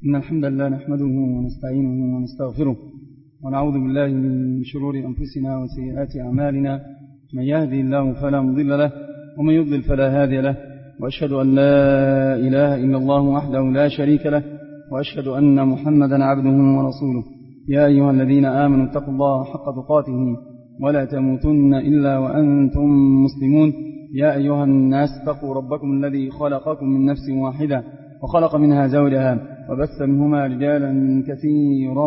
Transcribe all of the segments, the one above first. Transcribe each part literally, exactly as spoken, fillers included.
إن الحمد لله نحمده ونستعينه ونستغفره ونعوذ بالله من شرور أنفسنا وسيئات أعمالنا. من يهدي الله فلا مضل له ومن يضلل فلا هادي له، وأشهد أن لا إله إلا الله وحده لا شريك له، وأشهد أن محمدا عبده ورسوله. يا أيها الذين آمنوا اتقوا الله حق تقاته ولا تموتن إلا وأنتم مسلمون. يا أيها الناس اتقوا ربكم الذي خلقكم من نفس واحدة وخلق منها زوجها وبث منهما رجالا كثيرا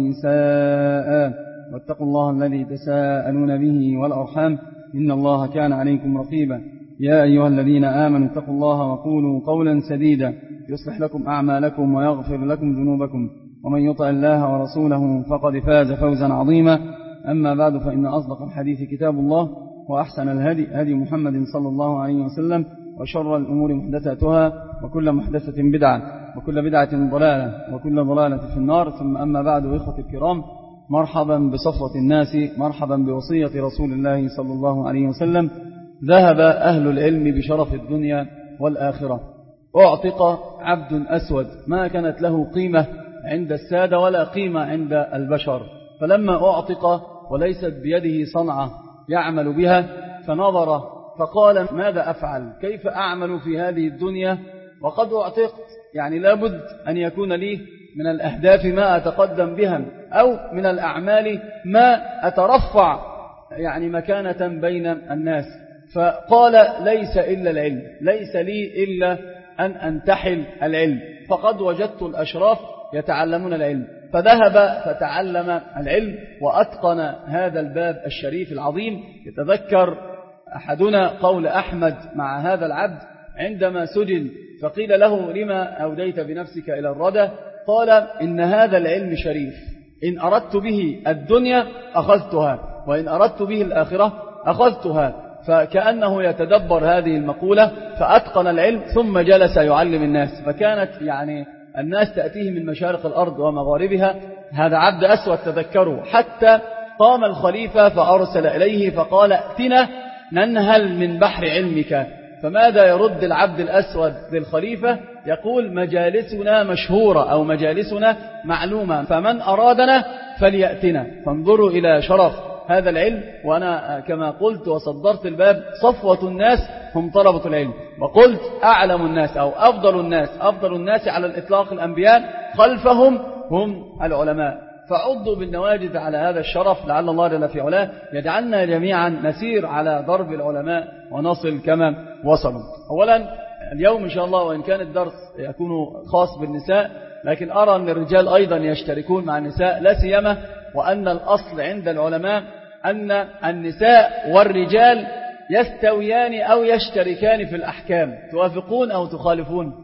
ونساء، واتقوا الله الذي تساءلون به والأرحام إن الله كان عليكم رقيبا. يا أيها الذين آمنوا اتقوا الله وقولوا قولا سديدا يصلح لكم أعمالكم ويغفر لكم ذنوبكم، ومن يطع الله ورسوله فقد فاز فوزا عظيما. أما بعد، فإن أصدق الحديث كتاب الله، وأحسن الهدي هدي محمد صلى الله عليه وسلم، وشر الأمور محدثاتها، وكل محدثة بدعة، وكل بدعة ضلالة، وكل ضلالة في النار. ثم أما بعد، إخوة الكرام، مرحبا بصفوة الناس، مرحبا بوصية رسول الله صلى الله عليه وسلم. ذهب أهل العلم بشرف الدنيا والآخرة. أعتق عبد أسود ما كانت له قيمة عند السادة ولا قيمة عند البشر، فلما أعتق وليست بيده صنعة يعمل بها فنظر فقال: ماذا أفعل؟ كيف أعمل في هذه الدنيا وقد أعتقت؟ يعني لابد أن يكون لي من الأهداف ما أتقدم بها، أو من الأعمال ما أترفع يعني مكانة بين الناس. فقال: ليس إلا العلم، ليس لي إلا أن أنتحل العلم، فقد وجدت الأشراف يتعلمون العلم. فذهب فتعلم العلم وأتقن هذا الباب الشريف العظيم. يتذكر أحدنا قول أحمد مع هذا العبد عندما سجن فقيل له: لما أوديت بنفسك إلى الردى؟ قال: إن هذا العلم شريف، إن أردت به الدنيا أخذتها، وإن أردت به الآخرة أخذتها. فكأنه يتدبر هذه المقولة، فأتقن العلم ثم جلس يعلم الناس. فكانت يعني الناس تأتيه من مشارق الأرض ومغاربها. هذا عبد أسود تذكروا، حتى قام الخليفة فأرسل إليه فقال: ائتنا ننهل من بحر علمك. فماذا يرد العبد الأسود للخليفة؟ يقول: مجالسنا مشهورة أو مجالسنا معلومة، فمن أرادنا فليأتنا. فانظروا إلى شرف هذا العلم. وأنا كما قلت وصدرت الباب: صفوة الناس هم طلبة العلم، وقلت أعلم الناس أو أفضل الناس أفضل الناس على الإطلاق الأنبياء، خلفهم هم العلماء. فعضوا بالنواجذ على هذا الشرف، لعل الله جل في علاه يجعلنا جميعا نسير على ضرب العلماء ونصل كما وصلوا. أولا اليوم إن شاء الله، وإن كان الدرس يكون خاص بالنساء، لكن أرى أن الرجال أيضا يشتركون مع النساء، لا سيما وأن الأصل عند العلماء أن النساء والرجال يستويان أو يشتركان في الأحكام. توافقون أو تخالفون؟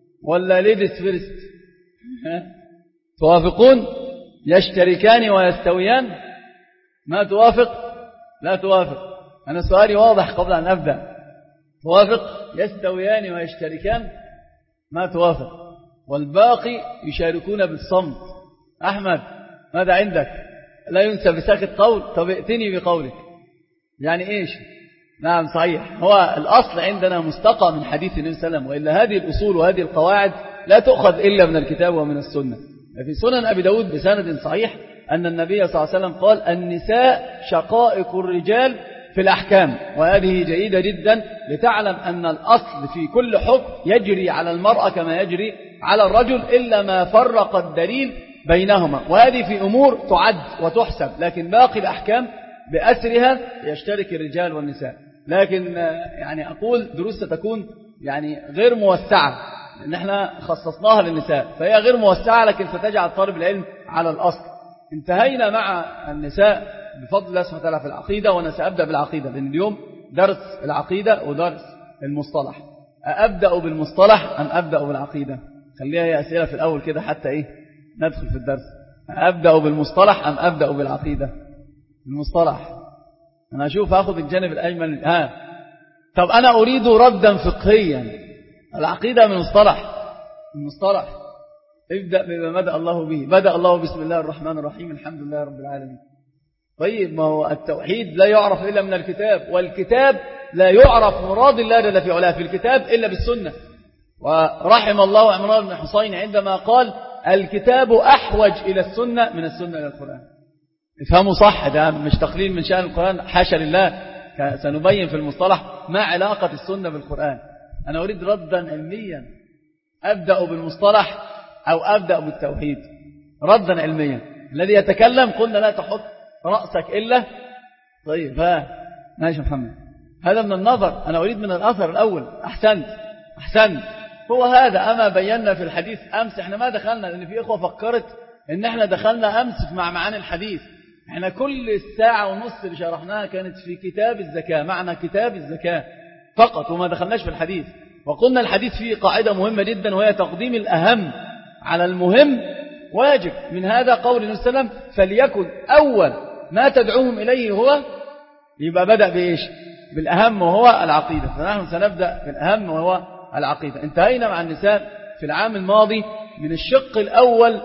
ولا ليديز فيرست؟ توافقون؟ يشتركان ويستويان؟ ما توافق؟ لا توافق. أنا سؤالي واضح قبل أن أبدأ. توافق؟ يستويان ويشتركان؟ ما توافق. والباقي يشاركون بالصمت. أحمد، ماذا عندك؟ لا ينسى بساكت قول. طب ائتني بقولك. يعني إيش؟ نعم صحيح، هو الأصل عندنا مستقى من حديث النبي صلى الله عليه وسلم، وإلا هذه الأصول وهذه القواعد لا تؤخذ إلا من الكتاب ومن السنة. في سنن أبي داود بسند صحيح أن النبي صلى الله عليه وسلم قال: النساء شقائق الرجال في الأحكام. وهذه جيدة جدا لتعلم أن الأصل في كل حكم يجري على المرأة كما يجري على الرجل، إلا ما فرق الدليل بينهما. وهذه في أمور تعد وتحسب، لكن باقي الأحكام بأسرها يشترك الرجال والنساء. لكن يعني أقول دروس ستكون يعني غير موسعة، لأن احنا خصصناها للنساء، فهي غير موسعة، لكن ستجعل طالب العلم على الأصل. انتهينا مع النساء بفضل الله سبحانه وتعالى في العقيدة، وأنا سأبدأ بالعقيدة، لأن اليوم درس العقيدة ودرس المصطلح. أبدأ بالمصطلح أم أبدأ بالعقيدة؟ خليها هي أسئلة في الأول كده حتى إيه ندخل في الدرس. أبدأ بالمصطلح أم أبدأ بالعقيدة؟ المصطلح. أنا أشوف أخذ الجانب الأيمن. ها طب أنا أريد ردا فقهيا. العقيدة من مصطلح. المصطلح ابدأ بما بدأ الله به. بدأ الله بسم الله الرحمن الرحيم الحمد لله رب العالمين. طيب، ما هو التوحيد لا يعرف إلا من الكتاب، والكتاب لا يعرف مراد الله جل في علاه في الكتاب إلا بالسنة. ورحم الله عمران بن حسين عندما قال: الكتاب أحوج إلى السنة من السنة إلى القرآن. افهموا صح، ده مش تقليل من شأن القرآن، حاشا لله، سنبين في المصطلح ما علاقة السنة بالقرآن. أنا أريد ردا علميا، أبدأ بالمصطلح أو أبدأ بالتوحيد. ردا علميا، الذي يتكلم قلنا لا تحط رأسك إلا طيب. ها ماشي محمد، هذا من النظر، أنا أريد من الأثر الأول. أحسنت أحسنت، هو هذا. أما بينا في الحديث أمس، احنا ما دخلنا، لأن في إخوة فكرت إن احنا دخلنا أمس مع معاني الحديث. احنا كل الساعة ونص اللي شرحناها كانت في كتاب الزكاة، معنى كتاب الزكاة فقط، وما دخلناش في الحديث. وقلنا الحديث فيه قاعدة مهمة جدا، وهي تقديم الأهم على المهم واجب. من هذا قول النبي صلى الله عليه وسلم: فليكن أول ما تدعوهم إليه هو، يبقى بدأ بإيش؟ بالأهم وهو العقيدة. فنحن سنبدأ بالأهم وهو العقيدة. انتهينا مع النساء في العام الماضي من الشق الأول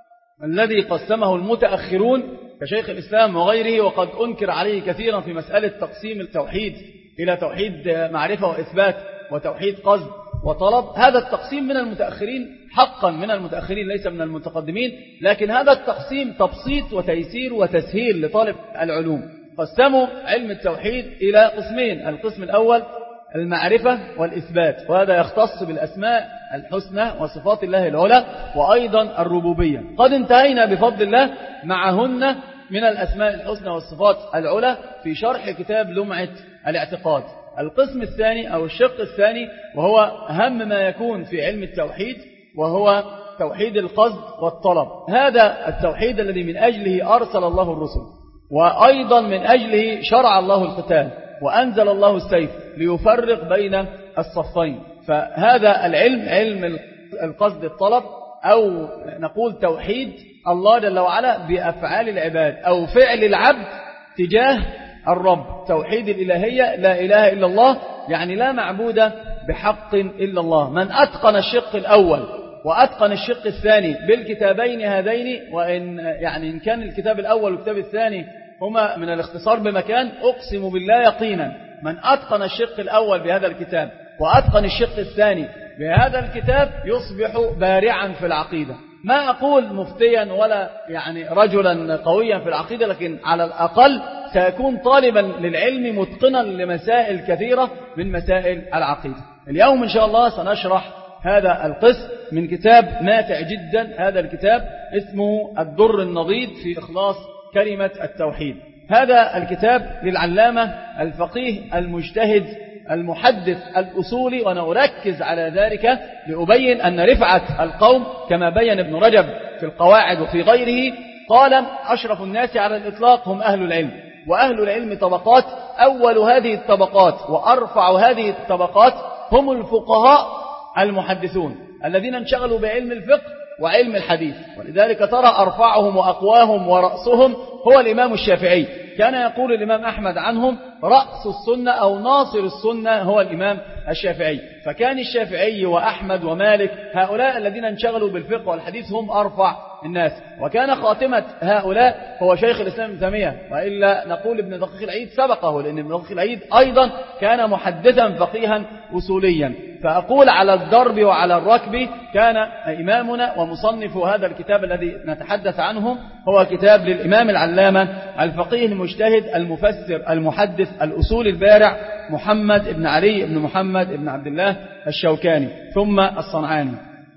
الذي قسمه المتأخرون كشيخ الإسلام وغيره، وقد أنكر عليه كثيرا في مسألة تقسيم التوحيد إلى توحيد معرفة وإثبات وتوحيد قصد وطلب. هذا التقسيم من المتأخرين، حقا من المتأخرين ليس من المتقدمين، لكن هذا التقسيم تبسيط وتيسير وتسهيل لطالب العلوم. قسموا علم التوحيد إلى قسمين: القسم الأول المعرفة والإثبات، وهذا يختص بالأسماء الحسنى وصفات الله العلى، وأيضا الربوبية. قد انتهينا بفضل الله معهن من الأسماء الحسنى والصفات العلى في شرح كتاب لمعة الاعتقاد. القسم الثاني أو الشق الثاني، وهو أهم ما يكون في علم التوحيد، وهو توحيد القصد والطلب. هذا التوحيد الذي من أجله أرسل الله الرسل، وأيضا من أجله شرع الله القتال وأنزل الله السيف ليفرق بين الصفين. فهذا العلم علم القصد الطلب، أو نقول توحيد الله جل وعلا بأفعال العباد أو فعل العبد تجاه الرب. توحيد الإلهية، لا إله إلا الله، يعني لا معبود بحق إلا الله. من أتقن الشق الأول وأتقن الشق الثاني بالكتابين هذين، وإن يعني إن كان الكتاب الأول والكتاب الثاني هما من الاختصار بمكان، أقسم بالله يقينا من أتقن الشق الأول بهذا الكتاب وأتقن الشق الثاني بهذا الكتاب يصبح بارعا في العقيدة. ما أقول مفتيا ولا يعني رجلا قويا في العقيدة، لكن على الأقل سيكون طالبا للعلم متقنا لمسائل كثيرة من مسائل العقيدة. اليوم إن شاء الله سنشرح هذا القسم من كتاب ماتع جدا. هذا الكتاب اسمه الدر النضيد في إخلاص كلمة التوحيد. هذا الكتاب للعلامة الفقيه المجتهد المحدث الأصولي، وأنا أركز على ذلك لأبين أن رفعة القوم كما بين ابن رجب في القواعد وفي غيره قال: أشرف الناس على الإطلاق هم أهل العلم، وأهل العلم طبقات، أول هذه الطبقات وأرفع هذه الطبقات هم الفقهاء المحدثون الذين انشغلوا بعلم الفقه وعلم الحديث. ولذلك ترى أرفعهم وأقواهم ورأسهم هو الإمام الشافعي. كان يقول الإمام أحمد عنهم: رأس السنة أو ناصر السنة هو الإمام الشافعي. فكان الشافعي وأحمد ومالك هؤلاء الذين انشغلوا بالفقه والحديث هم أرفع الناس. وكان خاتمة هؤلاء هو شيخ الإسلام ابن تيمية، وإلا نقول ابن دقيق العيد سبقه، لأن ابن دقيق العيد أيضا كان محدثا فقيها أصوليا. فأقول على الضرب وعلى الركب كان إمامنا ومصنف هذا الكتاب الذي نتحدث عنه هو كتاب للإمام العلامة الفقيه المجتهد المفسر المحدث الأصول البارع محمد بن علي بن محمد بن عبد الله الشوكاني ثم الصنعاني.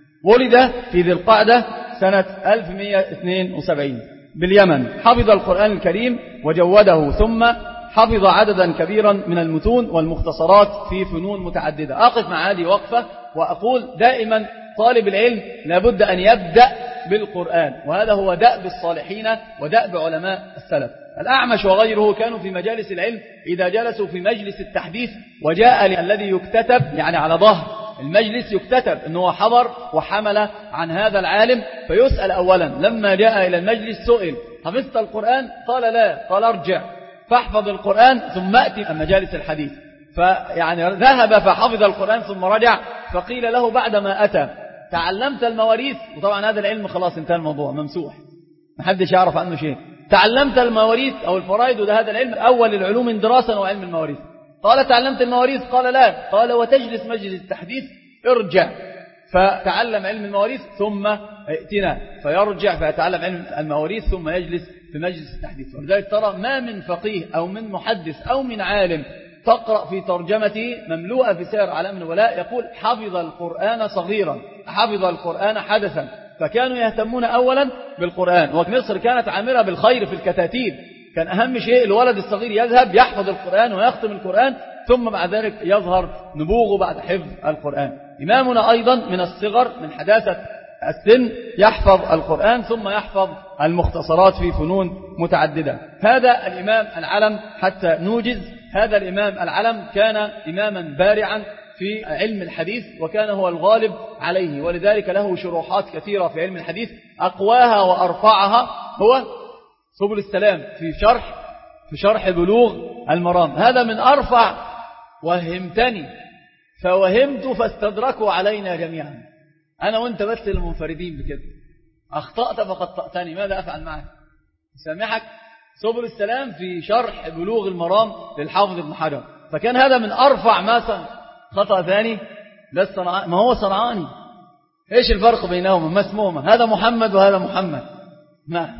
ولد في ذي القعدة سنة ألف ومئة واثنين وسبعين باليمن. حفظ القرآن الكريم وجوده، ثم حفظ عددا كبيرا من المتون والمختصرات في فنون متعددة. أقف مع هذه وقفة وأقول دائما طالب العلم لابد أن يبدأ بالقرآن، وهذا هو دأب الصالحين ودأب علماء السلف. الأعمش وغيره كانوا في مجالس العلم إذا جلسوا في مجلس التحديث وجاء الذي يكتتب، يعني على ظهر المجلس يكتتب أنه حضر وحمل عن هذا العالم، فيسأل أولا. لما جاء إلى المجلس سئل: حفظت القرآن؟ قال لا. قال ارجع فاحفظ القرآن ثم أتي مجالس الحديث. فيعني ذهب فحفظ القرآن ثم رجع، فقيل له بعدما أتى: تعلمت المواريث؟ وطبعا هذا العلم خلاص انتهى الموضوع، ممسوح، محدش يعرف عنه شيء. تعلمت المواريث أو الفرائض، وده هذا العلم أول العلوم دراسة وعلم المواريث. قال: تعلمت المواريث؟ قال لا. قال: وتجلس مجلس التحديث؟ ارجع فتعلم علم المواريث ثم ائتنا، فيرجع فيتعلم علم المواريث ثم يجلس في مجلس التحديث. ولذلك ترى ما من فقيه أو من محدث أو من عالم تقرأ في ترجمته مملوءة في سير أعلام النبلاء يقول حفظ القرآن صغيرا، حفظ القرآن حدثا. فكانوا يهتمون أولا بالقرآن، ومصر كانت عامرة بالخير في الكتاتيب، كان أهم شيء الولد الصغير يذهب يحفظ القرآن ويختم القرآن، ثم بعد ذلك يظهر نبوغه بعد حفظ القرآن. إمامنا أيضا من الصغر من حداثة السن يحفظ القرآن ثم يحفظ المختصرات في فنون متعددة. هذا الإمام العلم حتى نوجز، هذا الإمام العلم كان إماما بارعا في علم الحديث، وكان هو الغالب عليه، ولذلك له شروحات كثيرة في علم الحديث، أقواها وأرفعها هو سبل السلام في شرح في شرح بلوغ المرام. هذا من أرفع. وهمتني فوهمت فاستدركوا علينا جميعا، أنا وأنت بس المنفردين بكده، أخطأت فقطأتني، ماذا أفعل معك؟ سامحك. سبل السلام في شرح بلوغ المرام للحافظ ابن حجر، فكان هذا من أرفع ما صنع. خطأ ثاني، ده الصنعاني، ما هو صنعاني، إيش الفرق بينهما؟ ما اسمهما؟ هذا محمد وهذا محمد. نعم.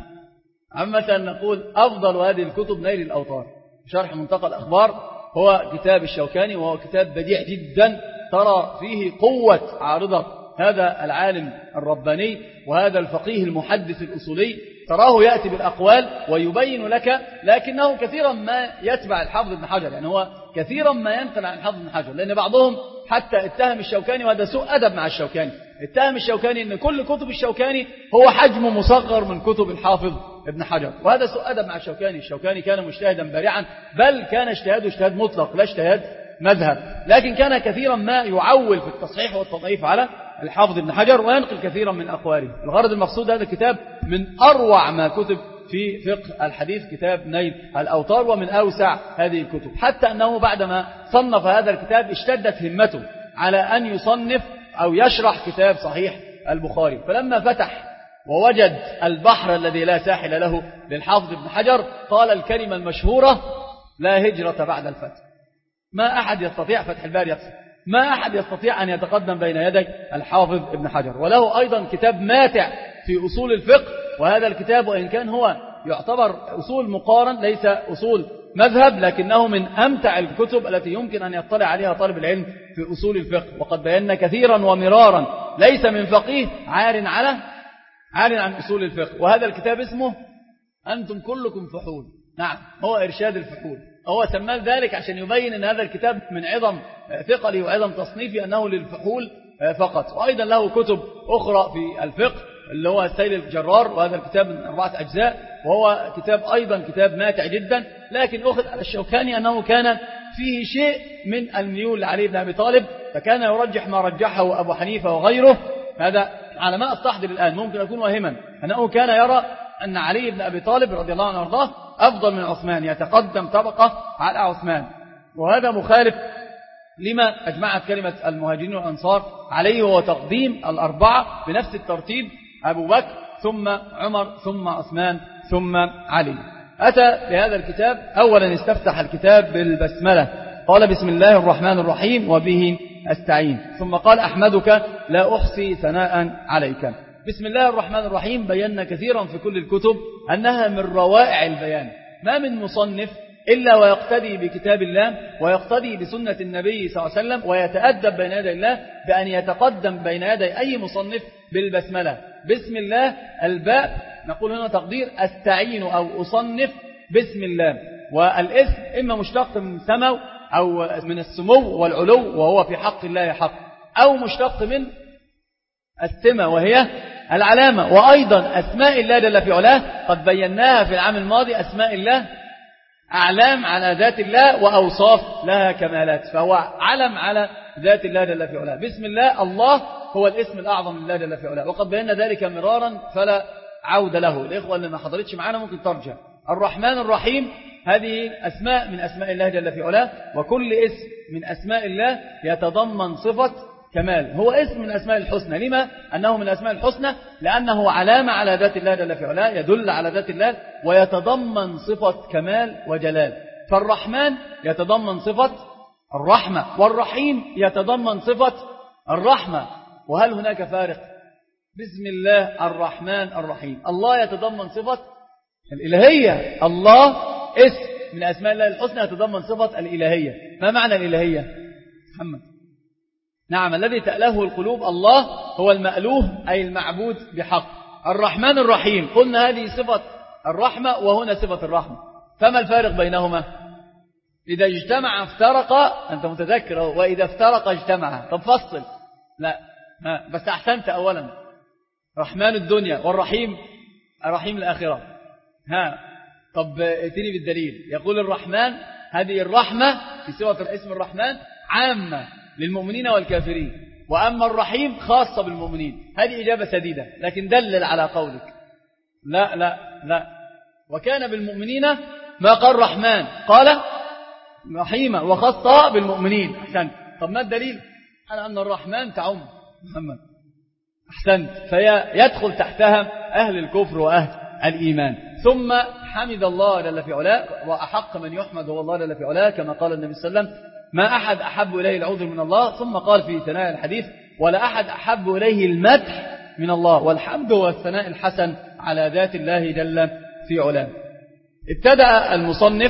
عامة نقول أفضل هذه الكتب نيل الأوطار، شرح منتقى الأخبار، هو كتاب الشوكاني، وهو كتاب بديع جدا، ترى فيه قوة عارضة هذا العالم الرباني وهذا الفقيه المحدث الأصولي، تراه يأتي بالأقوال ويبين لك، لكنه كثيرا ما يتبع الحافظ ابن حجر، يعني هو كثيرا ما ينقل عن الحافظ ابن حجر، لأن بعضهم حتى اتهم الشوكاني، وهذا سوء أدب مع الشوكاني، اتهم الشوكاني أن كل كتب الشوكاني هو حجم مصغر من كتب الحافظ ابن حجر، وهذا سوء أدب مع الشوكاني. الشوكاني كان مجتهدا بارعا، بل كان اجتهاده اجتهاد مطلق لا اجتهاد مذهب، لكن كان كثيرا ما يعول في التصحيح والتضعيف على الحافظ ابن حجر وينقل كثيرا من أقواله. الغرض المقصود هذا الكتاب من أروع ما كتب في فقه الحديث، كتاب نيل الأوطار، ومن أوسع هذه الكتب، حتى أنه بعدما صنف هذا الكتاب اشتدت همته على أن يصنف أو يشرح كتاب صحيح البخاري، فلما فتح ووجد البحر الذي لا ساحل له للحافظ ابن حجر قال الكلمة المشهورة: لا هجرة بعد الفتح. ما أحد يستطيع فتح الباري يقصد، ما أحد يستطيع أن يتقدم بين يدي الحافظ ابن حجر. وله أيضا كتاب ماتع في أصول الفقه، وهذا الكتاب وإن كان هو يعتبر أصول مقارن ليس أصول مذهب، لكنه من أمتع الكتب التي يمكن أن يطلع عليها طالب العلم في أصول الفقه. وقد بينا كثيرا ومرارا ليس من فقيه عار على عار عن أصول الفقه. وهذا الكتاب اسمه أنتم كلكم فحول. نعم، هو إرشاد الفحول، هو سماه ذلك عشان يبين أن هذا الكتاب من عظم ثقله وعظم تصنيفه أنه للفحول فقط. وأيضا له كتب أخرى في الفقه اللي هو السيل الجرار، وهذا الكتاب من أربعة أجزاء، وهو كتاب أيضا كتاب ماتع جدا، لكن أخذ على الشوكاني أنه كان فيه شيء من الميول لعلي بن أبي طالب، فكان يرجح ما رجحه أبو حنيفة وغيره. هذا على ما أستحضر الآن، ممكن أكون واهما، أنه كان يرى أن علي بن أبي طالب رضي الله عنه وارضاه أفضل من عثمان، يتقدم طبقة على عثمان، وهذا مخالف لما أجمعت كلمة المهاجرين والأنصار عليه، هو تقديم الأربعة بنفس الترتيب: أبو بكر ثم عمر ثم عثمان ثم علي. أتى بهذا الكتاب أولا استفتح الكتاب بالبسملة، قال: بسم الله الرحمن الرحيم وبه أستعين، ثم قال: أحمدك لا أحصي ثناء عليك. بسم الله الرحمن الرحيم بينا كثيرا في كل الكتب أنها من روائع البيان، ما من مصنف إلا ويقتدي بكتاب الله ويقتدي بسنة النبي صلى الله عليه وسلم، ويتأدب بين يدي الله بأن يتقدم بين يدي أي مصنف بالبسملة. بسم الله، الباء نقول هنا تقدير أستعين أو أصنف بسم الله، والاسم إما مشتق من سمو أو من السمو والعلو وهو في حق الله حق، أو مشتق من السمة وهي العلامة. وأيضا أسماء الله جل في علاه قد بيناها في العام الماضي، أسماء الله أعلام على ذات الله وأوصاف لها كمالات، فهو علم على ذات الله جل في علاه. بسم الله، الله هو الاسم الأعظم لله جل في علاه، وقد بينا ذلك مرارا فلا عود له. الإخوة اللي ما حضرتش معنا ممكن ترجع. الرحمن الرحيم هذه أسماء من أسماء الله جل في علاه، وكل اسم من أسماء الله يتضمن صفة كمال، هو اسم من أسماء الحسنى. لما؟ أنه من أسماء الحسنى لأنه علامة على ذات الله جل في علاه، يدل على ذات الله ويتضمن صفة كمال وجلال. فالرحمن يتضمن صفة الرحمة، والرحيم يتضمن صفة الرحمة. وهل هناك فارق؟ بسم الله الرحمن الرحيم، الله يتضمن صفة الإلهية، الله اسم من أسماء الله الحسنى يتضمن صفة الإلهية. ما معنى الإلهية؟ محمد. نعم، الذي تأله القلوب، الله هو المألوه أي المعبود بحق. الرحمن الرحيم قلنا هذه صفة الرحمة وهنا صفة الرحمة، فما الفارق بينهما؟ إذا اجتمع افترق، أنت متذكر، وإذا افترق اجتمع. طب فصل. لا ها. بس أحسنت. أولا رحمن الدنيا والرحيم الرحيم الآخرة. ها طب ائتني بالدليل. يقول الرحمن هذه الرحمة في صفة اسم الرحمن عامة للمؤمنين والكافرين، وأما الرحيم خاصة بالمؤمنين. هذه إجابة سديدة، لكن دلل على قولك. لا لا لا وكان بالمؤمنين ما قال رحمن، قال رحيمة وخاصة بالمؤمنين. أحسنت. طب ما الدليل على أن الرحمن تعم محمد؟ أحسنت. فيدخل تحتها أهل الكفر وأهل الإيمان. ثم حمد الله جل في علاه، وأحق من يحمد هو الله جل في علاه، كما قال النبي صلى الله عليه وسلم ما أحد أحب إليه العذر من الله. ثم قال في ثناء الحديث ولا أحد أحب إليه المدح من الله، والحمد والثناء الحسن على ذات الله جل في علاه. ابتدأ المصنف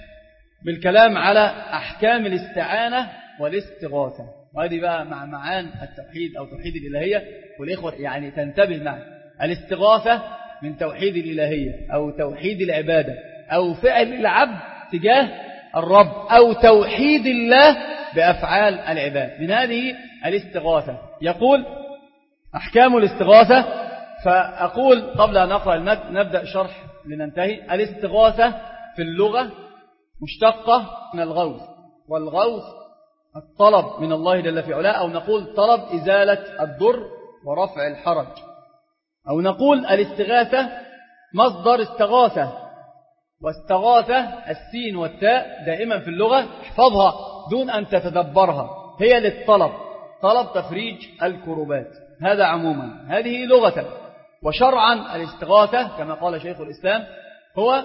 بالكلام على أحكام الاستعانة والاستغاثة، وهذه بقى مع معان التوحيد أو توحيد الإلهية. والإخوة يعني تنتبه معي، الاستغاثة من توحيد الإلهية أو توحيد العبادة أو فعل العبد تجاه الرب أو توحيد الله بأفعال العباد، من هذه الاستغاثة. يقول أحكام الاستغاثة. فأقول قبل أن نقرأ المتن نبدأ شرح لننتهي. الاستغاثة في اللغة مشتقة من الغوث، والغوث الطلب من الله جل في علاه، أو نقول طلب إزالة الضر ورفع الحرج، أو نقول الاستغاثة مصدر استغاثة. واستغاثة السين والتاء دائما في اللغة احفظها دون أن تتدبرها، هي للطلب، طلب تفريج الكربات. هذا عموما، هذه لغة. وشرعا الاستغاثة كما قال شيخ الإسلام هو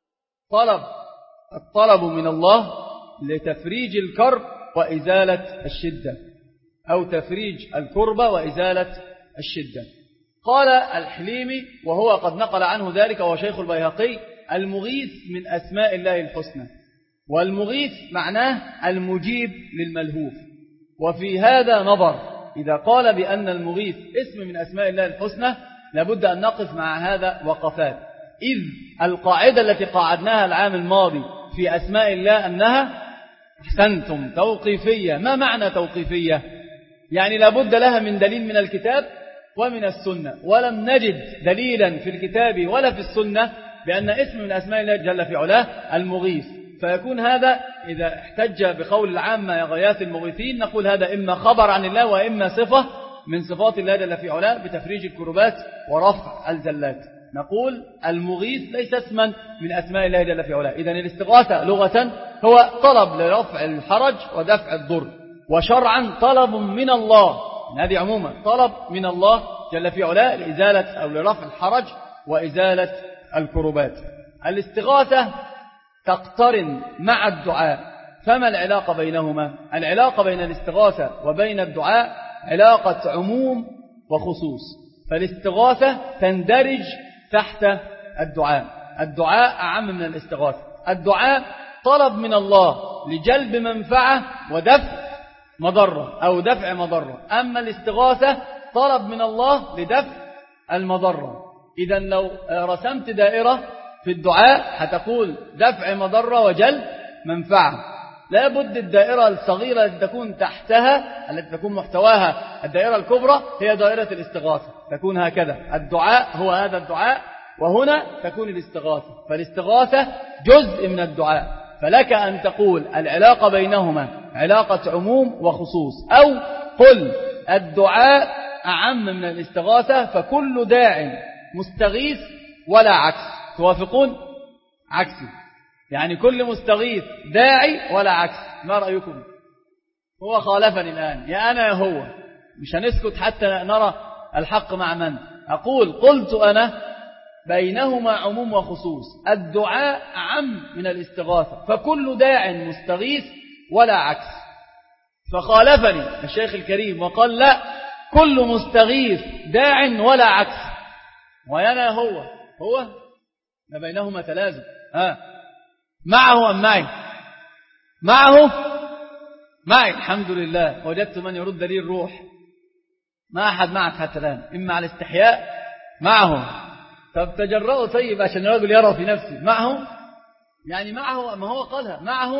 طلب الطلب من الله لتفريج الكرب وإزالة الشدة، أو تفريج الكربة وإزالة الشدة. قال الحليمي وهو قد نقل عنه ذلك وهو شيخ البيهقي المغيث من أسماء الله الحسنى، والمغيث معناه المجيب للملهوف. وفي هذا نظر، إذا قال بأن المغيث اسم من أسماء الله الحسنى لابد أن نقف مع هذا وقفات، إذ القاعدة التي قاعدناها العام الماضي في أسماء الله أنها أحسنتم توقيفية. ما معنى توقيفية؟ يعني لابد لها من دليل من الكتاب ومن السنة، ولم نجد دليلا في الكتاب ولا في السنة بأن اسم من أسماء الله جل في علاه المغيث. فيكون هذا إذا احتج بقول العامة يا غياث المغيثين نقول هذا إما خبر عن الله وإما صفة من صفات الله جل في علاه بتفريج الكربات ورفع الزلات. نقول المغيث ليس اسما من أسماء الله جل في علاه. إذن الاستغاثة لغة هو طلب لرفع الحرج ودفع الضر، وشرعا طلب من الله، هذه عموما طلب من الله جل في علاه لإزالة أو لرفع الحرج وإزالة الكربات. الاستغاثة تقترن مع الدعاء، فما العلاقة بينهما؟ العلاقة بين الاستغاثة وبين الدعاء علاقة عموم وخصوص. فالاستغاثة تندرج تحت الدعاء، الدعاء أعم من الاستغاثة. الدعاء طلب من الله لجلب منفعة ودفع مضرة أو دفع مضرة، أما الاستغاثة طلب من الله لدفع المضرة. إذن لو رسمت دائرة في الدعاء هتقول دفع مضرة وجلب منفعة، لا بد الدائرة الصغيرة التي تكون تحتها التي تكون محتواها الدائرة الكبرى هي دائرة الاستغاثة، تكون هكذا. الدعاء هو هذا الدعاء، وهنا تكون الاستغاثة. فالاستغاثة جزء من الدعاء، فلك أن تقول العلاقة بينهما علاقة عموم وخصوص، أو قل الدعاء أعم من الاستغاثة، فكل داع مستغيث ولا عكس. توافقون؟ عكسي، يعني كل مستغيث داعي ولا عكس. ما رأيكم؟ هو خالفني الآن، يا أنا يا هو، مش هنسكت حتى نرى الحق مع من. أقول قلت أنا بينهما عموم وخصوص، الدعاء أعم من الاستغاثة، فكل داع مستغيث ولا عكس. فخالفني الشيخ الكريم وقال لا، كل مستغيث داع ولا عكس. وينا هو هو ما بينهما تلازم. آه. معه أم معي؟ معه معي الحمد لله، وجدت من يرد لي الروح. ما أحد معك حتى الآن، إما على الاستحياء معه. طب تجرأوا طيب عشان الرجل يرى في نفسه معه، يعني معه ما هو قالها معه.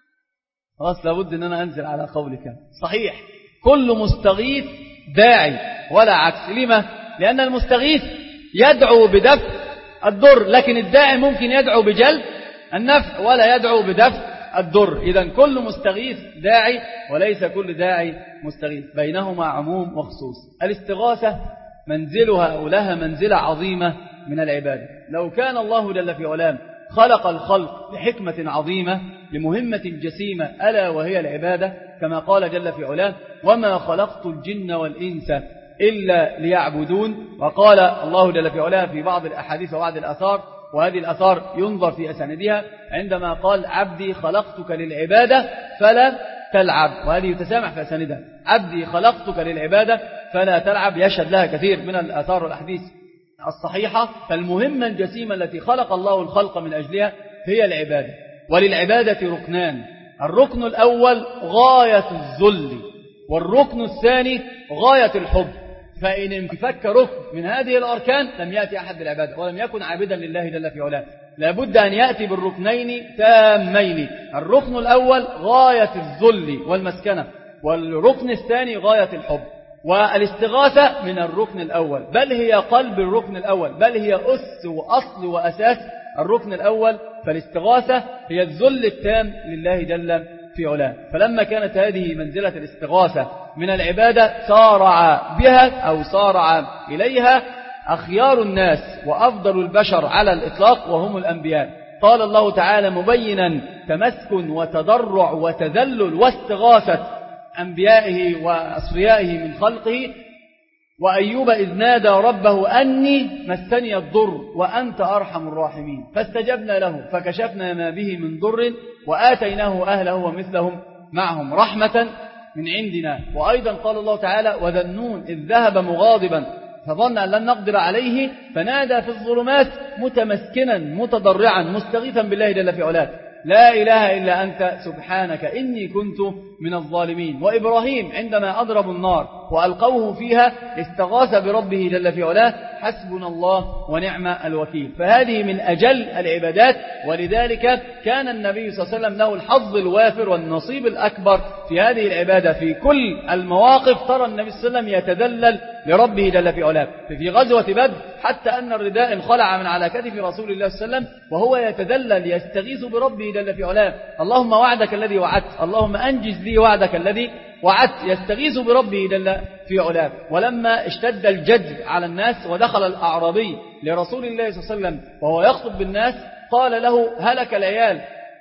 خلاص لابد أن أنا أنزل على قولك صحيح. كل مستغيث داعي ولا عكس. لما؟ لأن المستغيث يدعو بدفع الضر، لكن الداعي ممكن يدعو بجلب النفع ولا يدعو بدفع الضر. إذن كل مستغيث داعي وليس كل داعي مستغيث، بينهما عموم وخصوص. الاستغاثة منزلها ولها منزلة عظيمة من العبادة. لو كان الله جل في علام خلق الخلق لحكمة عظيمة لمهمة جسيمة ألا وهي العبادة، كما قال جل في علام وما خلقت الجن والإنس إلا ليعبدون. وقال الله جل في علام في بعض الأحاديث وبعض الآثار، وهذه الآثار ينظر في أساندها، عندما قال عبدي خلقتك للعبادة فلا تلعب، وهذه يتسامح في أساندها. عبدي خلقتك للعبادة فلا تلعب، يشهد لها كثير من الآثار والأحاديث الصحيحة. فالمهمة الجسيمة التي خلق الله الخلق من أجلها هي العبادة. وللعبادة ركنان، الركن الأول غاية الذل، والركن الثاني غاية الحب. فإن انفك ركن من هذه الأركان لم يأتي أحد بالعبادة ولم يكن عابدا لله جل في علاه. لابد أن يأتي بالركنين تامين. الركن الأول غاية الذل والمسكنة، والركن الثاني غاية الحب. والاستغاثة من الركن الأول، بل هي قلب الركن الأول، بل هي أس وأصل وأساس الركن الأول. فالاستغاثة هي الذل التام لله جل في علاه. فلما كانت هذه منزلة الاستغاثة من العبادة سارع بها أو سارع إليها أخيار الناس وأفضل البشر على الإطلاق وهم الأنبياء. قال الله تعالى مبينا تمسكن وتضرع وتذلل واستغاثة أنبيائه وأصفيائه من خلقه. وأيوب إذ نادى ربه أني مسني الضر وأنت أرحم الراحمين فاستجبنا له فكشفنا ما به من ضر وآتيناه أهله ومثلهم معهم رحمة من عندنا. وأيضا قال الله تعالى وذا النون إذ ذهب مغاضبا فظن أن لن نقدر عليه فنادى في الظلمات متمسكنا متضرعا مستغيثا بالله جل في علاه لا إله إلا أنت سبحانك إني كنت من الظالمين. وإبراهيم عندما أضربوا النار وألقوه فيها استغاث بربه جل في علاه حسبنا الله ونعم الوكيل. فهذه من أجل العبادات، ولذلك كان النبي صلى الله عليه وسلم له الحظ الوافر والنصيب الأكبر في هذه العبادة. في كل المواقف ترى النبي صلى الله عليه وسلم يتذلل لربه جل في علاه. في غزوة بدر حتى أن الرداء انخلع من على كتف رسول الله صلى الله عليه وسلم وهو يتذلل يستغيث بربه جل في علاه اللهم وعدك الذي وعدت اللهم أنجز لي وعدك الذي وعدت، يستغيث بربه جل في علاه. ولما اشتد الجد على الناس ودخل الأعرابي لرسول الله صلى الله عليه وسلم وهو يخطب بالناس قال له هلك العيال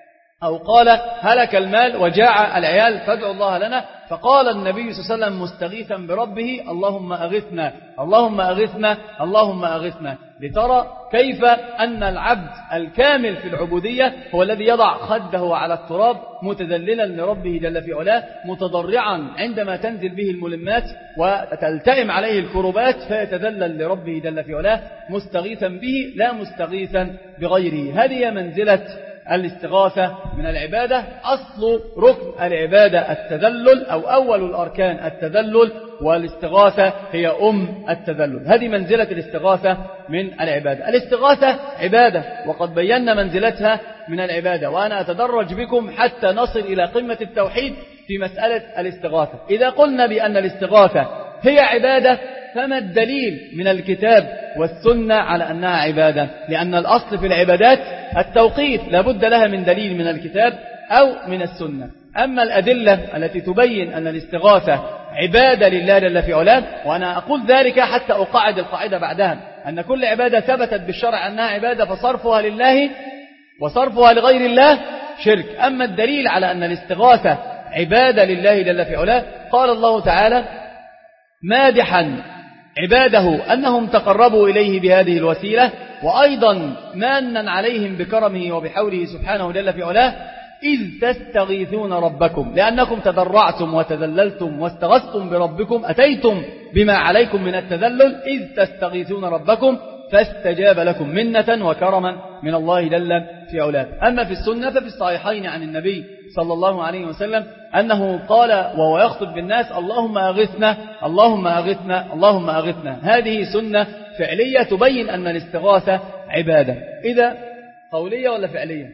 أو قال هلك المال وجاع العيال فادعوا الله لنا. فقال النبي صلى الله عليه وسلم مستغيثا بربه اللهم أغثنا اللهم أغثنا اللهم أغثنا. لترى كيف أن العبد الكامل في العبودية هو الذي يضع خده على التراب متذللا لربه جل في علاه متضرعا عندما تنزل به الملمات وتلتئم عليه الكربات فيتذلل لربه جل في علاه مستغيثا به لا مستغيثا بغيره. هذه منزلة الاستغاثة من العبادة. أصل ركن العبادة التذلل أو أول الأركان التذلل، والاستغاثة هي أم التذلل. هذه منزلة الاستغاثة من العبادة. الاستغاثة عبادة وقد بينا منزلتها من العبادة، وأنا أتدرج بكم حتى نصل إلى قمة التوحيد في مسألة الاستغاثة. إذا قلنا بأن الاستغاثة هي عبادة فما الدليل من الكتاب والسنة على أنها عبادة؟ لأن الأصل في العبادات التوقيت، لابد لها من دليل من الكتاب أو من السنة. أما الأدلة التي تبين أن الاستغاثة عبادة لله جل في علاه، وأنا أقول ذلك حتى أقاعد القاعدة بعدها أن كل عبادة ثبتت بالشرع أنها عبادة فصرفها لله وصرفها لغير الله شرك. أما الدليل على أن الاستغاثة عبادة لله جل في علاه قال الله تعالى مادحا عباده أنهم تقربوا إليه بهذه الوسيلة، وأيضا مانا عليهم بكرمه وبحوله سبحانه جل في علاه إذ تستغيثون ربكم، لأنكم تضرعتم وتذللتم واستغثتم بربكم، أتيتم بما عليكم من التذلل، إذ تستغيثون ربكم فاستجاب لكم منة وكرما من الله جل في علاه. أما في السنة ففي الصحيحين عن النبي صلى الله عليه وسلم أنه قال وهو يخطب بالناس: اللهم أغثنا اللهم أغثنا اللهم أغثنا. هذه سنة فعلية تبين أن الاستغاثة عبادة. إذا قولية ولا فعلية؟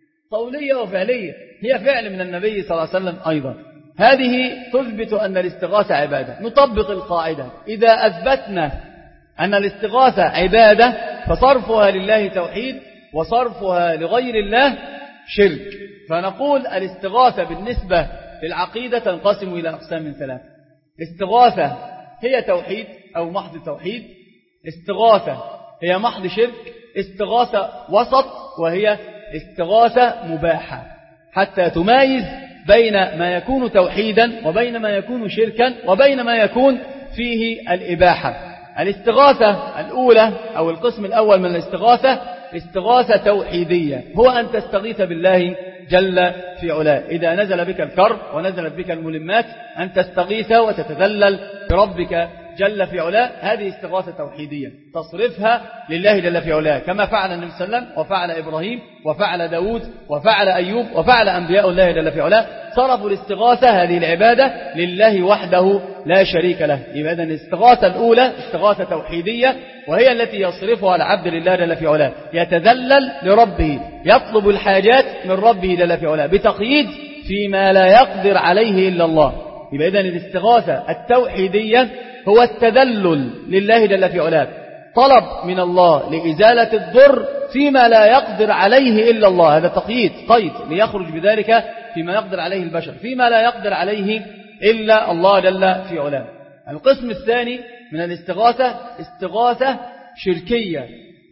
قولية وفعلية، هي فعل من النبي صلى الله عليه وسلم أيضا. هذه تثبت أن الاستغاثة عبادة. نطبق القاعدة: إذا أثبتنا أن الاستغاثة عبادة فصرفها لله توحيد وصرفها لغير الله شرك. فنقول الاستغاثة بالنسبة للعقيدة تنقسم إلى أقسام من ثلاثة: استغاثة هي توحيد أو محض توحيد، استغاثة هي محض شرك، استغاثة وسط وهي استغاثة مباحة، حتى تمايز بين ما يكون توحيدا وبين ما يكون شركا وبين ما يكون فيه الإباحة. الاستغاثة الأولى أو القسم الأول من الاستغاثة استغاثة توحيدية، هو أن تستغيث بالله جل في علاه. إذا نزل بك الكرب ونزلت بك الملمات أن تستغيث وتتذلل بربك جل في علاه، هذه استغاثة توحيدية تصرفها لله جل في علاه، كما فعل النبي صلى الله عليه وسلم وفعل إبراهيم وفعل داود وفعل أيوب وفعل أنبياء الله جل في علاه، صرفوا الاستغاثة هذه العبادة لله وحده لا شريك له. يبقى إذن الاستغاثة الأولى استغاثة توحيدية، وهي التي يصرفها العبد لله جل في علاه، يتذلل لربه، يطلب الحاجات من ربه جل في علاه بتقييد فيما لا يقدر عليه إلا الله. يبقى إذن الاستغاثة التوحيدية هو التذلل لله جل في علاه، طلب من الله لإزالة الضر فيما لا يقدر عليه إلا الله. هذا تقييد قيد ليخرج بذلك فيما يقدر عليه البشر، فيما لا يقدر عليه إلا الله جل في علاه. القسم الثاني من الاستغاثة استغاثة شركية،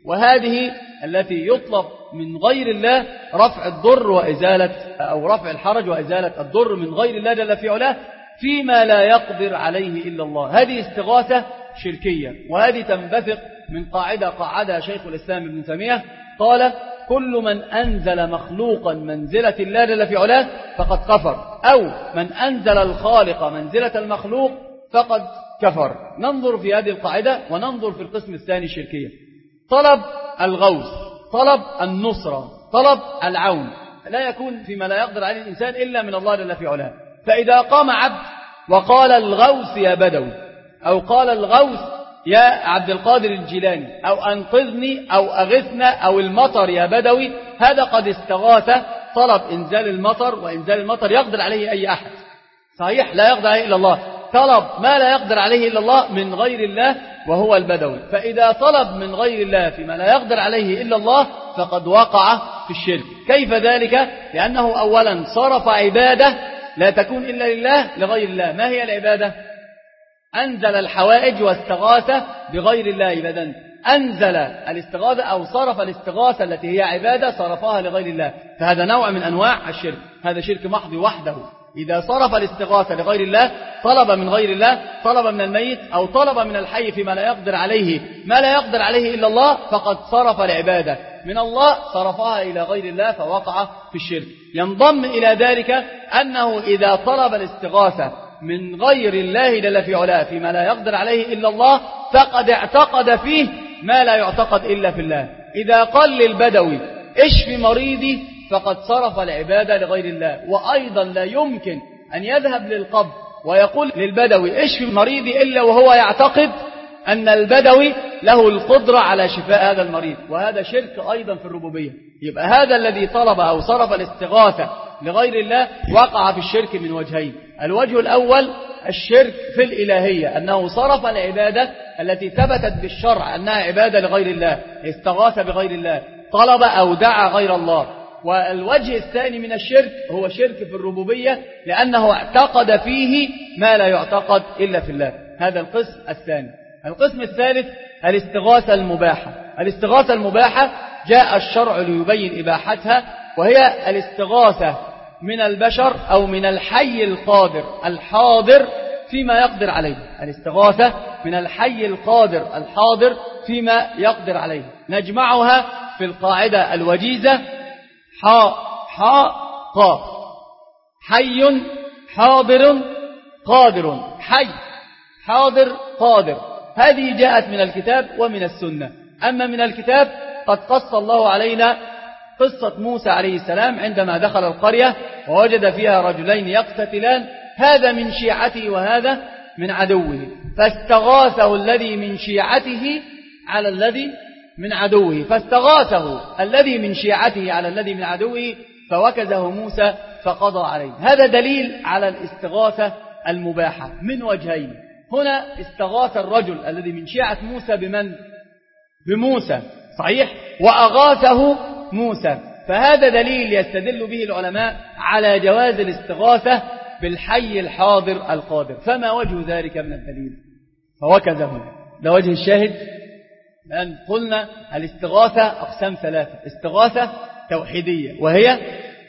وهذه التي يطلب من غير الله رفع الضر وإزالة أو رفع الحرج وإزالة الضر من غير الله جل في علاه فيما لا يقدر عليه إلا الله. هذه استغاثة شركية، وهذه تنبثق من قاعدة قاعدة شيخ الإسلام ابن تيمية، قال: كل من أنزل مخلوقا منزلة الله جل في علاه فقد كفر، أو من أنزل الخالق منزلة المخلوق فقد كفر. ننظر في هذه القاعدة وننظر في القسم الثاني الشركية. طلب الغوث، طلب النصرة، طلب العون لا يكون فيما لا يقدر عليه الإنسان إلا من الله جل في علاه. فإذا قام عبد وقال الغوث يا بدوي، أو قال الغوث يا عبد القادر الجيلاني، أو أنقذني أو أغثنا أو المطر يا بدوي، هذا قد استغاث، طلب إنزال المطر، وإنزال المطر يقدر عليه أي أحد، صحيح لا يقدر عليه إلا الله، طلب ما لا يقدر عليه إلا الله من غير الله وهو البدوي. فإذا طلب من غير الله فيما لا يقدر عليه إلا الله فقد وقع في الشرك. كيف ذلك؟ لأنه أولا صرف عبادة لا تكون إلا لله لغير الله. ما هي العبادة؟ أنزل الحوائج واستغاثة بغير الله. إذن أنزل الاستغاثة أو صرف الاستغاثة التي هي عبادة صرفها لغير الله، فهذا نوع من أنواع الشرك، هذا شرك محض وحده. إذا صرف الاستغاثة لغير الله، طلب من غير الله، طلب من الميت أو طلب من الحي فيما لا يقدر عليه ما لا يقدر عليه إلا الله، فقد صرف العبادة من الله صرفها إلى غير الله فوقع في الشرك. ينضم إلى ذلك أنه إذا طلب الاستغاثة من غير الله جل في علاه فيما لا يقدر عليه إلا الله فقد اعتقد فيه ما لا يعتقد إلا في الله. إذا قال للبدوي اشف مريضي فقد صرف العبادة لغير الله. وأيضا لا يمكن أن يذهب للقبر ويقول للبدوي اشف مريضي إلا وهو يعتقد أن البدوي له القدرة على شفاء هذا المريض، وهذا شرك أيضا في الربوبية. يبقى هذا الذي طلب أو صرف الاستغاثة لغير الله وقع في الشرك من وجهين. الوجه الأول الشرك في الإلهية، أنه صرف العبادة التي ثبتت بالشرع أنها عبادة لغير الله، استغاث بغير الله، طلب أو دعا غير الله. والوجه الثاني من الشرك هو شرك في الربوبية، لأنه اعتقد فيه ما لا يعتقد إلا في الله. هذا القسم الثاني. القسم الثالث الاستغاثة المباحة. الاستغاثة المباحة جاء الشرع ليبين إباحتها، وهي الاستغاثة من البشر أو من الحي القادر الحاضر فيما يقدر عليه. الاستغاثة من الحي القادر الحاضر فيما يقدر عليه. نجمعها في القاعدة الوجيزة: حاء حاء قاف، حي حاضر قادر، حي حاضر قادر، هذه جاءت من الكتاب ومن السنة. أما من الكتاب قد قص الله علينا قصة موسى عليه السلام عندما دخل القرية ووجد فيها رجلين يقتتلان، هذا من شيعته وهذا من عدوه، فاستغاثه الذي من شيعته على الذي من عدوه، فاستغاثه الذي من شيعته على الذي من عدوه فوكزه موسى فقضى عليه. هذا دليل على الاستغاثة المباحة من وجهين. هنا استغاث الرجل الذي من شيعة موسى بمن؟ بموسى، صحيح، وأغاثه موسى، فهذا دليل يستدل به العلماء على جواز الاستغاثة بالحي الحاضر القادر. فما وجه ذلك من الدليل؟ فوكزه، ده وجه الشاهد. لأن قلنا الاستغاثة أقسام ثلاثة: استغاثة توحيدية وهي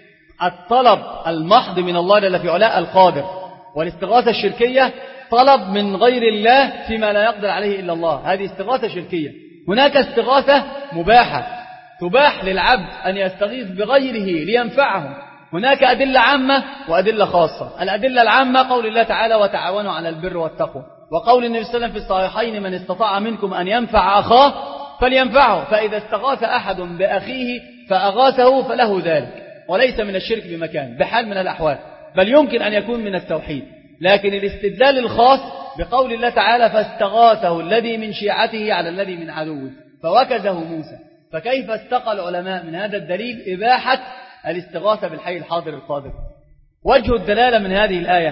الطلب المحض من الله جل في علاه القادر، والاستغاثة الشركية طلب من غير الله فيما لا يقدر عليه إلا الله، هذه استغاثة شركية. هناك استغاثة مباحة تباح للعبد أن يستغيث بغيره لينفعه. هناك أدلة عامة وأدلة خاصة. الأدلة العامة قول الله تعالى وتعاونوا على البر والتقوى، وقول النبي صلى الله عليه وسلم في الصحيحين من استطاع منكم أن ينفع أخاه فلينفعه، فإذا استغاث أحد بأخيه فأغاثه فله ذلك، وليس من الشرك بمكان بحال من الأحوال، بل يمكن أن يكون من التوحيد. لكن الاستدلال الخاص بقول الله تعالى فاستغاثه الذي من شيعته على الذي من عدوه فوكزه موسى. فكيف استقى العلماء من هذا الدليل إباحة الاستغاثة بالحي الحاضر القادر؟ وجه الدلالة من هذه الآية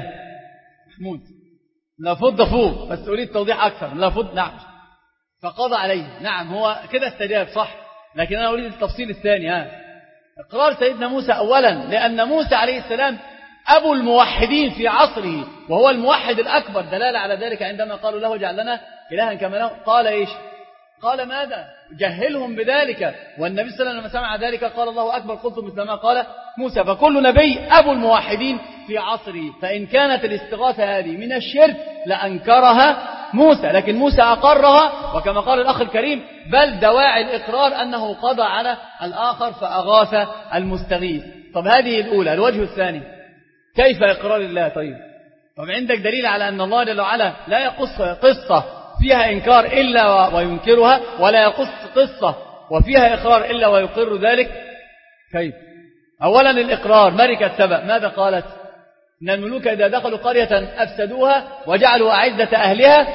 محمود لا فض فوق، بس أريد توضيح أكثر. لا فض، نعم، فقضى عليه، نعم، هو كده استجاب صح، لكن أنا أريد التفصيل الثاني. ها إقرار سيدنا موسى أولا، لأن موسى عليه السلام أبو الموحدين في عصره، وهو الموحد الأكبر، دلالة على ذلك عندما قالوا له اجعل لنا إلها كما له، قال إيش؟ قال ماذا؟ جهلهم بذلك. والنبي صلى الله عليه وسلم لما سمع ذلك قال الله أكبر، قلت مثل ما قال موسى. فكل نبي أبو الموحدين في عصره، فإن كانت الاستغاثة هذه من الشرك لأنكرها موسى، لكن موسى أقرها، وكما قال الأخ الكريم بل دواعي الإقرار أنه قضى على الآخر فأغاث المستغيث. طب هذه الأولى. الوجه الثاني كيف إقرار الله؟ طيب طب عندك دليل على أن الله جل وعلا لا يقص قصة فيها إنكار إلا وينكرها، ولا يقص قصة وفيها إقرار إلا ويقر ذلك؟ كيف؟ أولا الإقرار، ملكة سبأ ماذا قالت؟ إن الملوك إذا دخلوا قرية أفسدوها وجعلوا أعزة أهلها،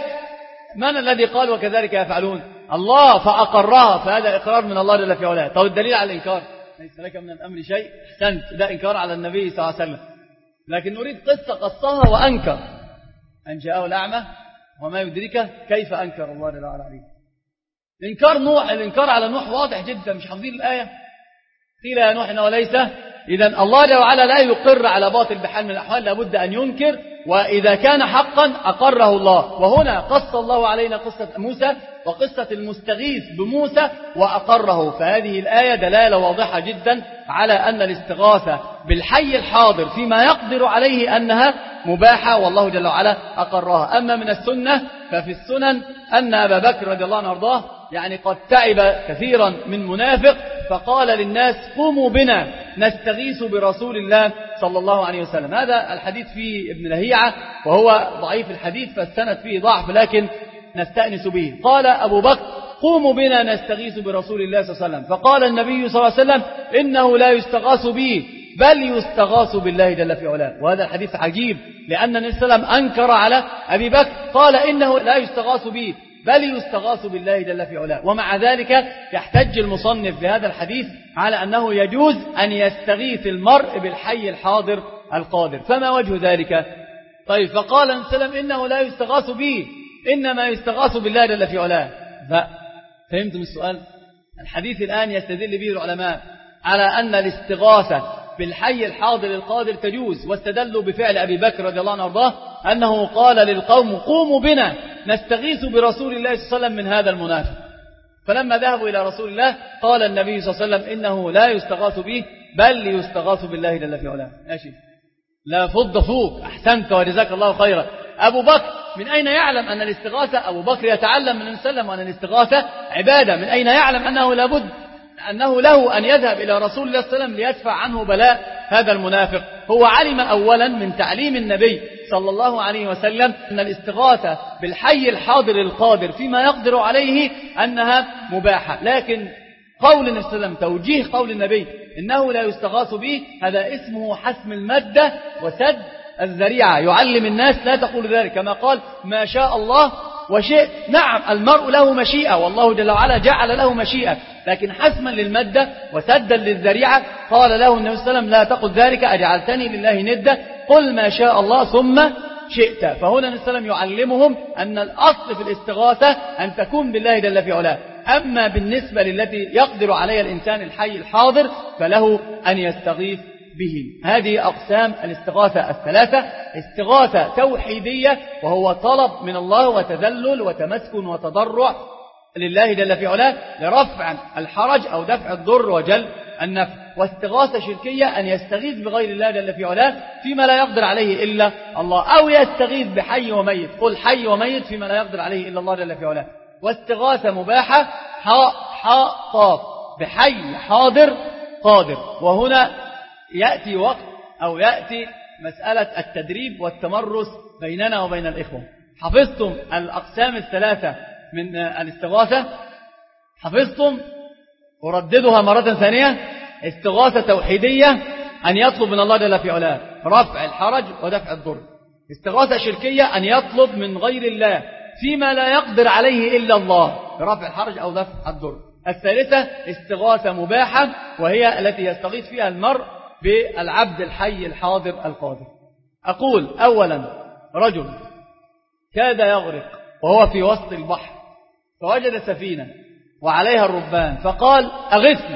من الذي قال وكذلك يفعلون؟ الله، فأقرها، فهذا إقرار من الله جل في علاه. طب الدليل على الإنكار؟ ليس لك من الأمر شيء، احسنت، ده إنكار على النبي صلى الله عليه وسلم. لكن نريد قصة قصها وأنكر، أن جاءه الأعمى وما يدرك كيف أنكر الله جل وعلا عليه. إنكار نوح، الإنكار على نوح واضح جدا، مش حافظين الآية؟ قيل يا نوح إنه ليس. إذن الله جل وعلا لا يقر على باطل بحال من الأحوال، لابد أن ينكر، وإذا كان حقا أقره الله. وهنا قص الله علينا قصة موسى وقصة المستغيث بموسى وأقره، فهذه الآية دلالة واضحة جدا على أن الاستغاثة بالحي الحاضر فيما يقدر عليه أنها مباحة، والله جل وعلا أقرها. أما من السنة ففي السنن أن أبا بكر رضي الله عنه وارضاه يعني قد تعب كثيرا من منافق، فقال للناس قوموا بنا نستغيث برسول الله صلى الله عليه وسلم. هذا الحديث فيه ابن لهيعة وهو ضعيف الحديث، فالسند فيه ضعف، لكن نستأنس به. قال أبو بكر قوموا بنا نستغيث برسول الله صلى الله عليه وسلم، فقال النبي صلى الله عليه وسلم إنه لا يستغاث به بل يستغاث بالله جل في علاه. وهذا الحديث عجيب، لأن النبي صلى الله عليه وسلم أنكر على أبي بكر، قال إنه لا يستغاث به بل يستغاث بالله جل في علاه. ومع ذلك يحتج المصنف بهذا الحديث على أنه يجوز أن يستغيث المرء بالحي الحاضر القادر. فما وجه ذلك؟ طيب فقال النبي صلى الله عليه وسلم إنه لا يستغاث به، إنما يستغاث بالله جل في علاه. فهمتم السؤال؟ الحديث الآن يستدل به العلماء على أن الاستغاثة بالحي الحاضر القادر تجوز، واستدلوا بفعل أبي بكر رضي الله عنه وارضاه أنه قال للقوم قوموا بنا نستغيث برسول الله صلى الله عليه وسلم من هذا المنافق. فلما ذهبوا إلى رسول الله قال النبي صلى الله عليه وسلم إنه لا يستغاث به بل يستغاث بالله جل في علاه. ماشي، لا فض فوق، أحسنت وجزاك الله خيرا. أبو بكر من أين يعلم أن الاستغاثة؟ أبو بكر يتعلم من النبي صلى الله عليه وسلم وأن الاستغاثة عبادة. من أين يعلم أنه لابد أنه له أن يذهب إلى رسول الله صلى الله عليه وسلم ليدفع عنه بلاء هذا المنافق؟ هو علم أولا من تعليم النبي صلى الله عليه وسلم أن الاستغاثة بالحي الحاضر القادر فيما يقدر عليه أنها مباحة، لكن قول النبي صلى الله عليه وسلم، توجيه قول النبي إنه لا يستغاث به، هذا اسمه حسم المادة وسد الذريعة. يعلم الناس لا تقول ذلك، كما قال ما شاء الله وشئت. نعم المرء له مشيئة، والله جل وعلا جعل له مشيئة، لكن حسما للمادة وسدا للذريعة قال له النبي صلى الله عليه وسلم لا تقل ذلك، أجعلتني لله ندا، قل ما شاء الله ثم شئت. فهنا النبي صلى الله عليه وسلم يعلمهم أن الأصل في الاستغاثة أن تكون بالله جل في علاه. أما بالنسبة للتي يقدر عليها الإنسان الحي الحاضر فله أن يستغيث به. هذه أقسام الاستغاثة الثلاثة: استغاثة توحيدية وهو طلب من الله وتذلل وتمسكن وتضرع لله جل في علاه لرفع الحرج أو دفع الضر وجلب النفع. واستغاثة شركية أن يستغيث بغير الله جل في علاه فيما لا يقدر عليه إلا الله، أو يستغيث بحي وميت، قل حي وميت فيما لا يقدر عليه إلا الله جل في علاه. واستغاثة مباحة حاء حاء قاف بحي حاضر قادر. وهنا يأتي وقت أو يأتي مسألة التدريب والتمرس بيننا وبين الإخوة. حفظتم الأقسام الثلاثة من الاستغاثة؟ حفظتم؟ أرددها مرة ثانية: استغاثة توحيدية أن يطلب من الله جل في علاه رفع الحرج ودفع الضر. استغاثة شركية أن يطلب من غير الله فيما لا يقدر عليه إلا الله رفع الحرج أو دفع الضر. الثالثة استغاثة مباحة وهي التي يستغيث فيها المرء بالعبد الحي الحاضر القادر. أقول أولا: رجل كاد يغرق وهو في وسط البحر فوجد سفينة وعليها الربان فقال: أغثني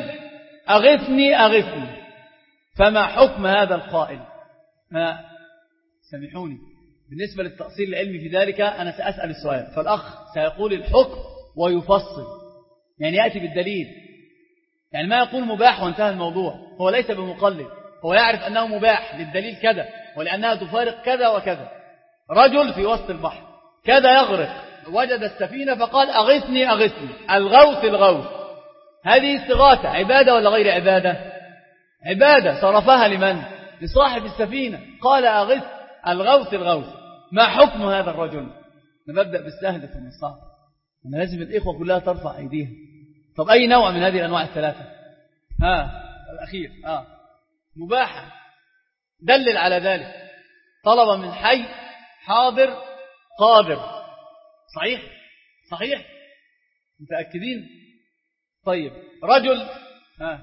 أغثني أغثني، فما حكم هذا القائل؟ ما سامحوني، بالنسبة للتأصيل العلمي في ذلك أنا سأسأل السؤال، فالأخ سيقول الحكم ويفصل، يعني يأتي بالدليل، يعني ما يقول مباح وانتهى الموضوع. هو ليس بمقلد، هو يعرف أنه مباح للدليل كذا ولأنها تفارق كذا وكذا. رجل في وسط البحر كاد يغرق وجد السفينة فقال: أغثني أغثني، الغوث الغوث. هذه استغاثة عبادة ولا غير عبادة؟ عبادة. صرفها لمن؟ لصاحب السفينة. قال: أغث الغوث الغوث. ما حكم هذا الرجل؟ نبدأ بالسهل ثم الصعب، أنا لازم الإخوة كلها ترفع أيديها. طب أي نوع من هذه الأنواع الثلاثة؟ ها الأخير آه مباحة. دلل على ذلك. طلب من حي حاضر قادر. صحيح صحيح متأكدين؟ طيب رجل ها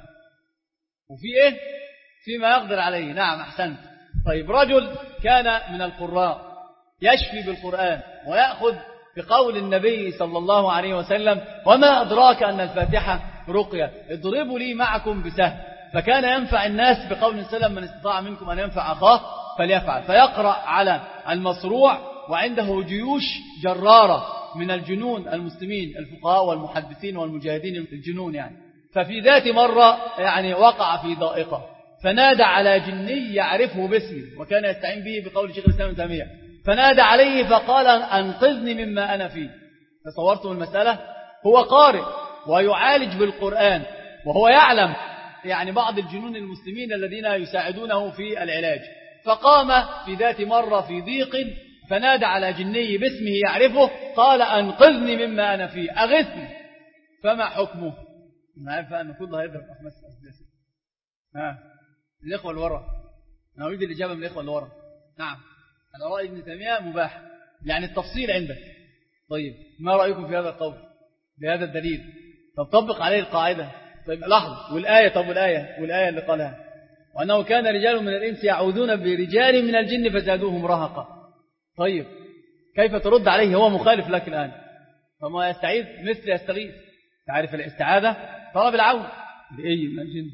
وفي إيه؟ فيما يقدر عليه. نعم أحسنت. طيب رجل كان من القراء يشفي بالقرآن ويأخذ بقول النبي صلى الله عليه وسلم: وما أدراك أن الفاتحة رقية، اضربوا لي معكم بسهم. فكان ينفع الناس بقول السلام: من استطاع منكم أن ينفع أخاه فليفعل. فيقرأ على المصروع وعنده جيوش جرارة من الجنون المسلمين الفقهاء والمحدثين والمجاهدين الجنون يعني. ففي ذات مرة يعني وقع في ضائقة فنادى على جني يعرفه باسمه وكان يستعين به بقول شيخ الإسلام ابن تيمية، فنادى عليه فقال: أنقذني مما أنا فيه. تصورتم المسألة؟ هو قارئ ويعالج بالقرآن وهو يعلم يعني بعض الجنون المسلمين الذين يساعدونه في العلاج. فقام في ذات مرة في ضيق فنادى على جني باسمه يعرفه، قال: أنقذني مما أنا فيه، أغثني. فما حكمه؟ أنا عارف أن كله هيضرب أخمس أسلسل. ها الإخوة اللي ورا، أنا أريد الإجابة من الإخوة اللي ورا. نعم على رأي ابن تيمية مباح، يعني التفصيل عندك. طيب ما رأيكم في هذا القول بهذا الدليل؟ طب طبق عليه القاعدة. طيب لحظة، والآية؟ طب والآية والآية اللي قالها: وأنه كان رجال من الإنس يعوذون برجال من الجن فزادوهم رهقا. طيب كيف ترد عليه؟ هو مخالف لك الآن. فما يستعيذ مثل يستغيث. تعرف الاستعاذة طلب العون لأي من الجن.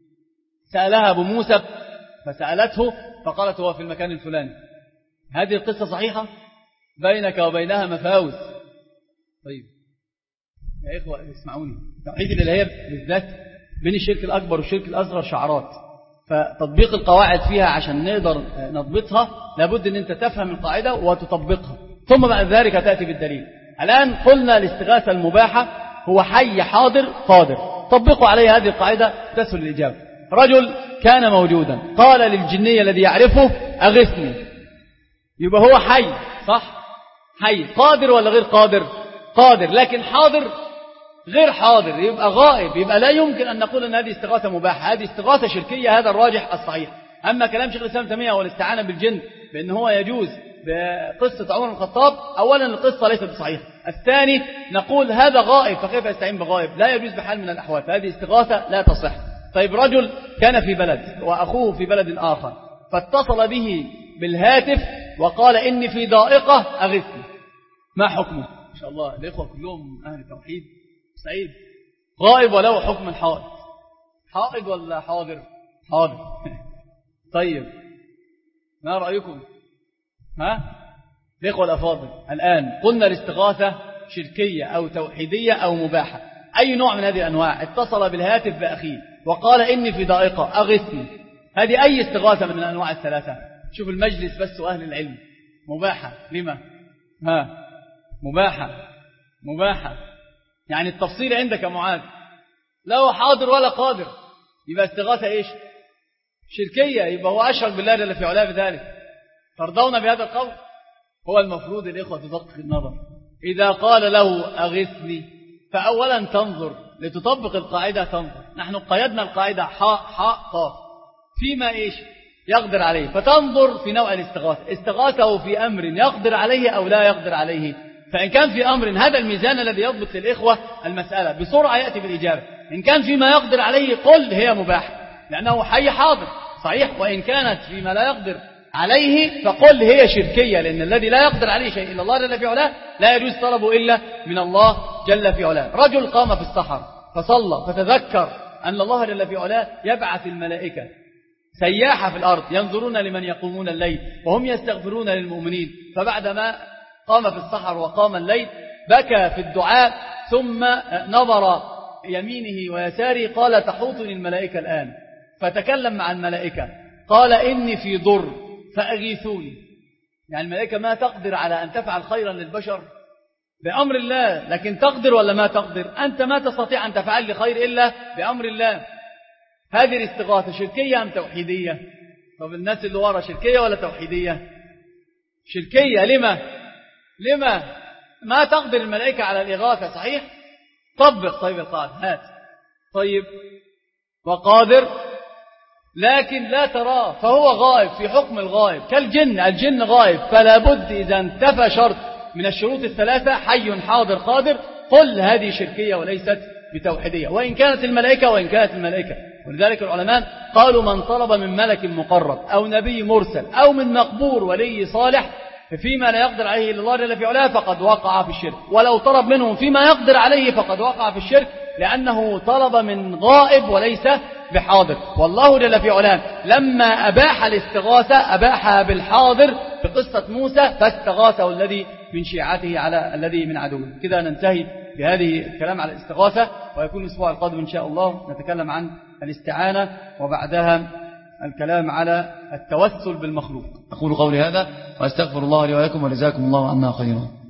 سألها أبو موسى فسألته فقالت: هو في المكان الفلاني. هذه القصة صحيحة؟ بينك وبينها مفاوز. طيب يا إخوة اسمعوني، توحيد الإلهية بالذات بين الشرك الأكبر والشرك الأصغر شعرات، فتطبيق القواعد فيها عشان نقدر نضبطها لابد أن أنت تفهم القاعدة وتطبقها ثم بعد ذلك تأتي بالدليل. الآن قلنا الاستغاثة المباحة هو حي حاضر قادر، طبقوا عليه هذه القاعدة تسهل الإجابة. رجل كان موجودا قال للجني الذي يعرفه أغثني، يبقى هو حي صح؟ حي. قادر ولا غير قادر؟ قادر، لكن حاضر غير حاضر، يبقى غائب، يبقى لا يمكن أن نقول أن هذه استغاثة مباحة، هذه استغاثة شركية، هذا الراجح الصحيح. أما كلام شيخ الإسلام تيمية والاستعانة بالجن بأن هو يجوز بقصة عمر الخطاب، أولا القصة ليست بصحيحة، الثاني نقول هذا غائب فكيف يستعين بغائب؟ لا يجوز بحال من الأحوال، فهذه استغاثة لا تصح. طيب رجل كان في بلد وأخوه في بلد آخر، فاتصل به بالهاتف وقال إني في ضائقة أغثني، ما حكمه؟ إن شاء الله الإخوة كلهم أهل توحيد سعيد. غائب وله حكم الحائض، حائض ولا حاضر؟ حاضر. طيب ما رأيكم؟ ها الإخوة الأفاضل، الآن قلنا الاستغاثة شركية أو توحيدية أو مباحة، أي نوع من هذه الأنواع؟ اتصل بالهاتف بأخيه وقال إني في ضائقة أغثني، هذه أي استغاثة من الأنواع الثلاثة؟ شوف المجلس بس وأهل العلم. مباحة. لما؟ ها مباحة مباحة يعني التفصيل عندك يا معاذ، لا هو حاضر ولا قادر، يبقى استغاثة إيش؟ شركية، يبقى هو أشرك بالله جل في علاه بذلك. ترضون بهذا القول؟ هو المفروض الإخوة تدقق النظر، إذا قال له أغثني فأولا تنظر لتطبق القاعدة، تنظر نحن قيدنا القاعدة حاء حاء قاف فيما إيش يقدر عليه، فتنظر في نوع الاستغاثة، استغاثه في أمر يقدر عليه أو لا يقدر عليه. فإن كان في أمر، هذا الميزان الذي يضبط للإخوة المسألة بسرعة يأتي بالإجابة. إن كان فيما يقدر عليه قل هي مباح لأنه حي حاضر صحيح، وإن كانت فيما لا يقدر عليه فقل هي شركية، لأن الذي لا يقدر عليه شيء إلا الله جل في علاه لا يجوز طلبه إلا من الله جل في علاه. رجل قام في السحر فصلى فتذكر أن الله جل في علاه يبعث الملائكة سياحة في الأرض ينظرون لمن يقومون الليل وهم يستغفرون للمؤمنين، فبعدما قام في السحر وقام الليل بكى في الدعاء ثم نظر يمينه ويساره قال تحوطني الملائكة الآن، فتكلم مع الملائكة قال إني في ضر فأغيثوني. يعني الملائكة ما تقدر على أن تفعل خيرا للبشر بأمر الله، لكن تقدر ولا ما تقدر؟ أنت ما تستطيع أن تفعل لي خير إلا بأمر الله. هذه الاستغاثة شركية أم توحيدية؟ طب الناس اللي ورا شركية ولا توحيدية؟ شركية. لما؟ لما ما تقدر الملائكة على الإغاثة صحيح؟ طبق طيب القاعدة هات. طيب وقادر لكن لا تراه فهو غائب في حكم الغائب كالجن، الجن غائب، فلا بد إذا انتفى شرط من الشروط الثلاثة حي حاضر قادر قل هذه شركية وليست بتوحيدية، وإن كانت الملائكة وإن كانت الملائكة. ولذلك العلماء قالوا من طلب من ملك مقرب أو نبي مرسل أو من مقبور ولي صالح فيما لا يقدر عليه إلا الله جل في علاه فقد وقع في الشرك، ولو طلب منهم فيما يقدر عليه فقد وقع في الشرك، لأنه طلب من غائب وليس بحاضر. والله جل في علاه لما أباح الاستغاثة أباحها بالحاضر بقصة موسى فاستغاثه الذي من شيعته على الذي من عدوه. كده ننتهي بهذه الكلام على الاستغاثة، ويكون الأسبوع القادم إن شاء الله نتكلم عن الاستعانة وبعدها الكلام على التوسل بالمخلوق. أقول قولي هذا وأستغفر الله لي ولكم ولجزاكم الله عنا خيرا.